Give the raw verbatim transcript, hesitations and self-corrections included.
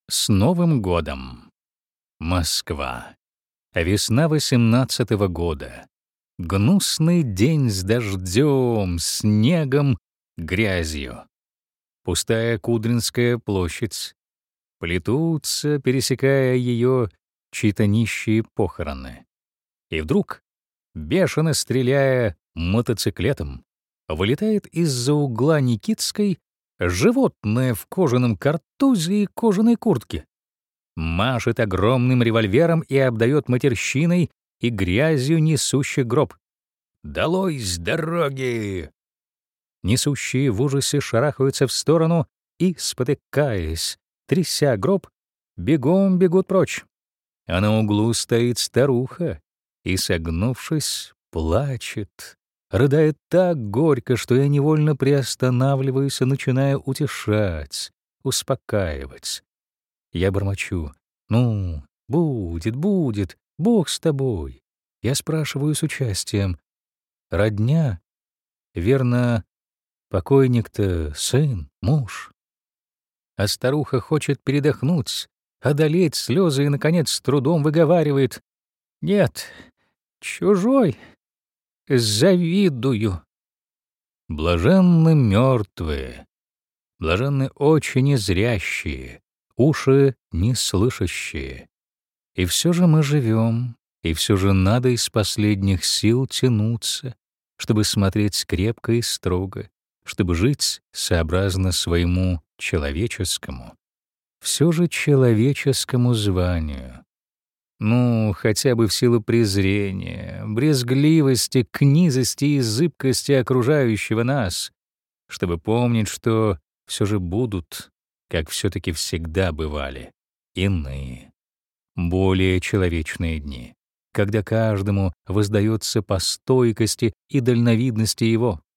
С Новым годом! Москва. Весна восемнадцатого года. Гнусный день с дождем, снегом, грязью. Пустая Кудринская площадь. Плетутся, пересекая ее, чьи-то нищие похороны. И вдруг, бешено стреляя мотоциклетом, вылетает из-за угла Никитской животное в кожаном картузе и кожаной куртке. Машет огромным револьвером и обдает матерщиной и грязью несущий гроб. «Долой с дороги!» Несущие в ужасе шарахаются в сторону и, спотыкаясь, тряся гроб, бегом бегут прочь. А на углу стоит старуха и, согнувшись, плачет, рыдает так горько, что я невольно приостанавливаюсь и начинаю утешать, успокаивать. Я бормочу: «Ну, будет, будет, Бог с тобой». Я спрашиваю с участием: «Родня? Верно, покойник-то сын, муж?» А старуха хочет передохнуть, одолеть слезы и, наконец, с трудом выговаривает: «Нет, чужой, завидую». Блаженны мертвые, блаженны очи незрящие, уши неслышащие. И все же мы живем, и все же надо из последних сил тянуться, чтобы смотреть крепко и строго, чтобы жить сообразно своему человеческому, все же человеческому званию. Ну, хотя бы в силу презрения, брезгливости к низости и зыбкости окружающего нас, чтобы помнить, что все же будут, как все-таки всегда бывали, иные, более человечные дни, когда каждому воздается по стойкости и дальновидности его,